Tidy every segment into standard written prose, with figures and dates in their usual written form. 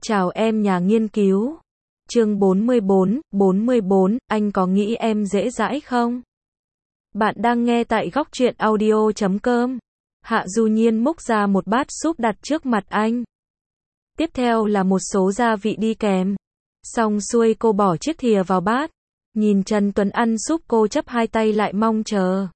Chào em nhà nghiên cứu. Chương 44, anh có nghĩ em dễ dãi không? Bạn đang nghe tại góc truyện audio.com. Hạ Du Nhiên múc ra một bát súp đặt trước mặt anh. Tiếp theo là một số gia vị đi kèm. Xong xuôi cô bỏ chiếc thìa vào bát. Nhìn Trần Tuấn ăn súp cô chắp hai tay lại mong chờ.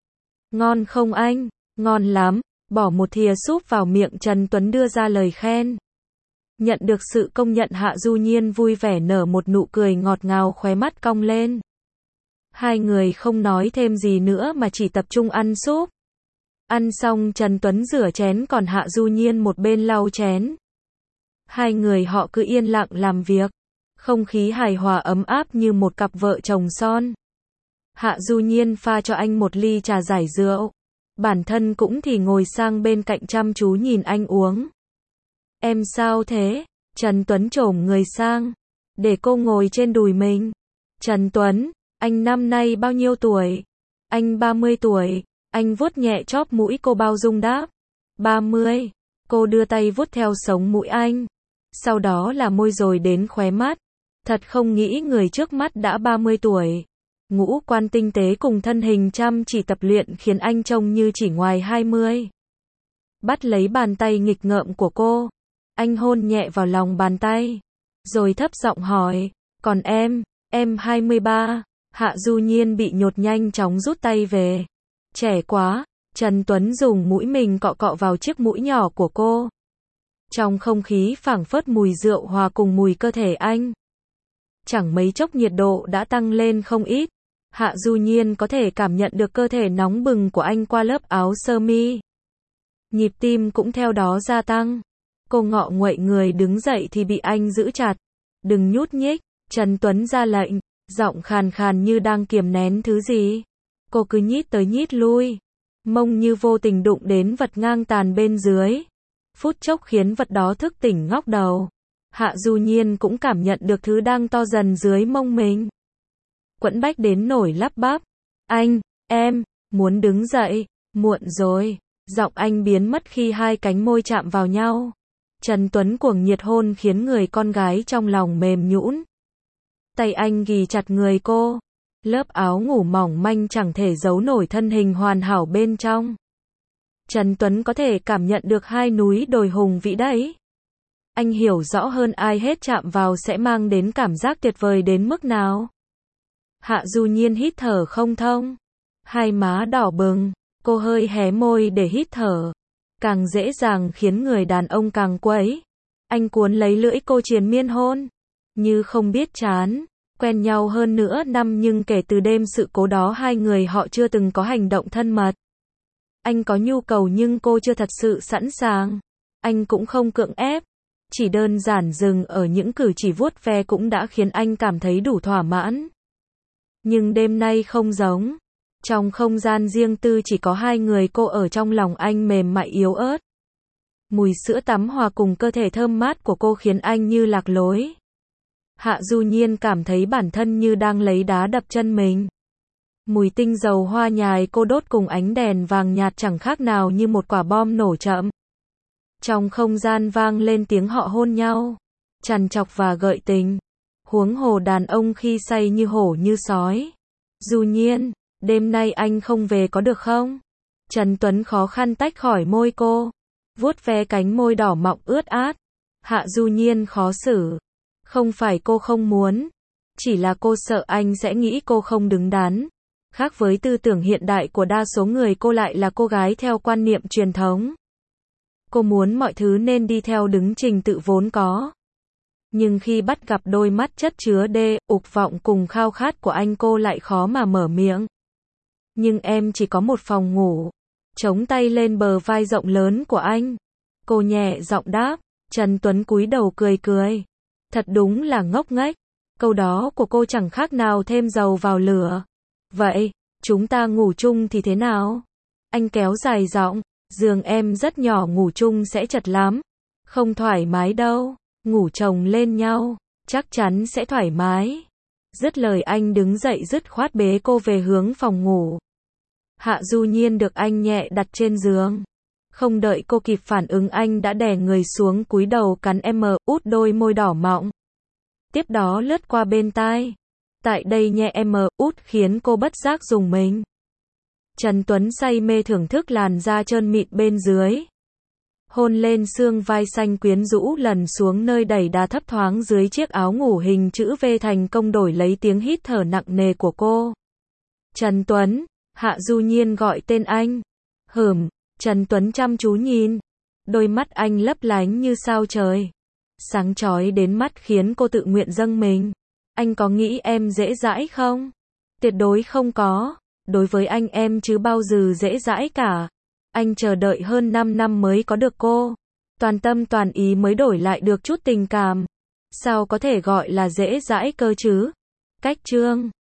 Ngon không anh? Ngon lắm. Bỏ một thìa súp vào miệng Trần Tuấn đưa ra lời khen. Nhận được sự công nhận Hạ Du Nhiên vui vẻ nở một nụ cười ngọt ngào khóe mắt cong lên. Hai người không nói thêm gì nữa mà chỉ tập trung ăn súp. Ăn xong Trần Tuấn rửa chén còn Hạ Du Nhiên một bên lau chén. Hai người họ cứ yên lặng làm việc. Không khí hài hòa ấm áp như một cặp vợ chồng son. Hạ Du Nhiên pha cho anh một ly trà giải rượu. Bản thân cũng thì ngồi sang bên cạnh chăm chú nhìn anh uống. Em sao thế? Trần Tuấn chổm người sang. Để cô ngồi trên đùi mình. Trần Tuấn, anh năm nay bao nhiêu tuổi? Anh 30 tuổi. Anh vuốt nhẹ chóp mũi cô bao dung đáp. 30. Cô đưa tay vuốt theo sống mũi anh. Sau đó là môi rồi đến khóe mắt. Thật không nghĩ người trước mắt đã 30 tuổi. Ngũ quan tinh tế cùng thân hình chăm chỉ tập luyện khiến anh trông như chỉ ngoài 20. Bắt lấy bàn tay nghịch ngợm của cô. Anh hôn nhẹ vào lòng bàn tay. Rồi thấp giọng hỏi. Còn em 23. Hạ Du Nhiên bị nhột nhanh chóng rút tay về. Trẻ quá. Trần Tuấn dùng mũi mình cọ cọ vào chiếc mũi nhỏ của cô. Trong không khí phảng phất mùi rượu hòa cùng mùi cơ thể anh. Chẳng mấy chốc nhiệt độ đã tăng lên không ít. Hạ Du Nhiên có thể cảm nhận được cơ thể nóng bừng của anh qua lớp áo sơ mi. Nhịp tim cũng theo đó gia tăng. Cô ngọ nguậy người đứng dậy thì bị anh giữ chặt. Đừng nhúc nhích, Trần Tuấn ra lệnh, giọng khàn khàn như đang kiềm nén thứ gì. Cô cứ nhít tới nhít lui. Mông như vô tình đụng đến vật ngang tàn bên dưới. Phút chốc khiến vật đó thức tỉnh ngóc đầu. Hạ Du Nhiên cũng cảm nhận được thứ đang to dần dưới mông mình. Quẫn bách đến nổi lắp bắp. Em, muốn đứng dậy, muộn rồi. Giọng anh biến mất khi hai cánh môi chạm vào nhau. Trần Tuấn cuồng nhiệt hôn khiến người con gái trong lòng mềm nhũn. Tay anh ghì chặt người cô. Lớp áo ngủ mỏng manh chẳng thể giấu nổi thân hình hoàn hảo bên trong. Trần Tuấn có thể cảm nhận được hai núi đồi hùng vĩ đấy. Anh hiểu rõ hơn ai hết chạm vào sẽ mang đến cảm giác tuyệt vời đến mức nào. Hạ Du Nhiên hít thở không thông. Hai má đỏ bừng, cô hơi hé môi để hít thở. Càng dễ dàng khiến người đàn ông càng quấy. Anh cuốn lấy lưỡi cô triền miên hôn. Như không biết chán. Quen nhau hơn nửa năm nhưng kể từ đêm sự cố đó hai người họ chưa từng có hành động thân mật. Anh có nhu cầu nhưng cô chưa thật sự sẵn sàng. Anh cũng không cưỡng ép. Chỉ đơn giản dừng ở những cử chỉ vuốt ve cũng đã khiến anh cảm thấy đủ thỏa mãn. Nhưng đêm nay không giống. Trong không gian riêng tư chỉ có hai người cô ở trong lòng anh mềm mại yếu ớt. Mùi sữa tắm hòa cùng cơ thể thơm mát của cô khiến anh như lạc lối. Hạ Du Nhiên cảm thấy bản thân như đang lấy đá đập chân mình. Mùi tinh dầu hoa nhài cô đốt cùng ánh đèn vàng nhạt chẳng khác nào như một quả bom nổ chậm. Trong không gian vang lên tiếng họ hôn nhau. Trằn trọc và gợi tình. Huống hồ đàn ông khi say như hổ như sói. Du Nhiên, đêm nay anh không về có được không? Trần Tuấn khó khăn tách khỏi môi cô. Vuốt ve cánh môi đỏ mọng ướt át. Hạ Du Nhiên khó xử. Không phải cô không muốn. Chỉ là cô sợ anh sẽ nghĩ cô không đứng đắn. Khác với tư tưởng hiện đại của đa số người cô lại là cô gái theo quan niệm truyền thống. Cô muốn mọi thứ nên đi theo đứng trình tự vốn có. Nhưng khi bắt gặp đôi mắt chất chứa dục vọng cùng khao khát của anh cô lại khó mà mở miệng. Nhưng em chỉ có một phòng ngủ. Chống tay lên bờ vai rộng lớn của anh. Cô nhẹ giọng đáp. Trần Tuấn cúi đầu cười cười. Thật đúng là ngốc nghếch. Câu đó của cô chẳng khác nào thêm dầu vào lửa. Vậy, chúng ta ngủ chung thì thế nào? Anh kéo dài giọng. Giường em rất nhỏ ngủ chung sẽ chật lắm. Không thoải mái đâu. Ngủ chồng lên nhau. Chắc chắn sẽ thoải mái. Dứt lời anh đứng dậy dứt khoát bế cô về hướng phòng ngủ. Hạ Du Nhiên được anh nhẹ đặt trên giường. Không đợi cô kịp phản ứng anh đã đè người xuống cúi đầu cắn út đôi môi đỏ mọng. Tiếp đó lướt qua bên tai. Tại đây nhẹ út khiến cô bất giác rùng mình. Trần Tuấn say mê thưởng thức làn da trơn mịn bên dưới. Hôn lên xương vai xanh quyến rũ lần xuống nơi đẩy đà thấp thoáng dưới chiếc áo ngủ hình chữ V thành công đổi lấy tiếng hít thở nặng nề của cô. Trần Tuấn, Hạ Du Nhiên gọi tên anh. Trần Tuấn chăm chú nhìn. Đôi mắt anh lấp lánh như sao trời. Sáng chói đến mắt khiến cô tự nguyện dâng mình. Anh có nghĩ em dễ dãi không? Tuyệt đối không có. Đối với anh em chứ bao giờ dễ dãi cả. Anh chờ đợi hơn 5 năm mới có được cô. Toàn tâm toàn ý mới đổi lại được chút tình cảm. Sao có thể gọi là dễ dãi cơ chứ? Cách chương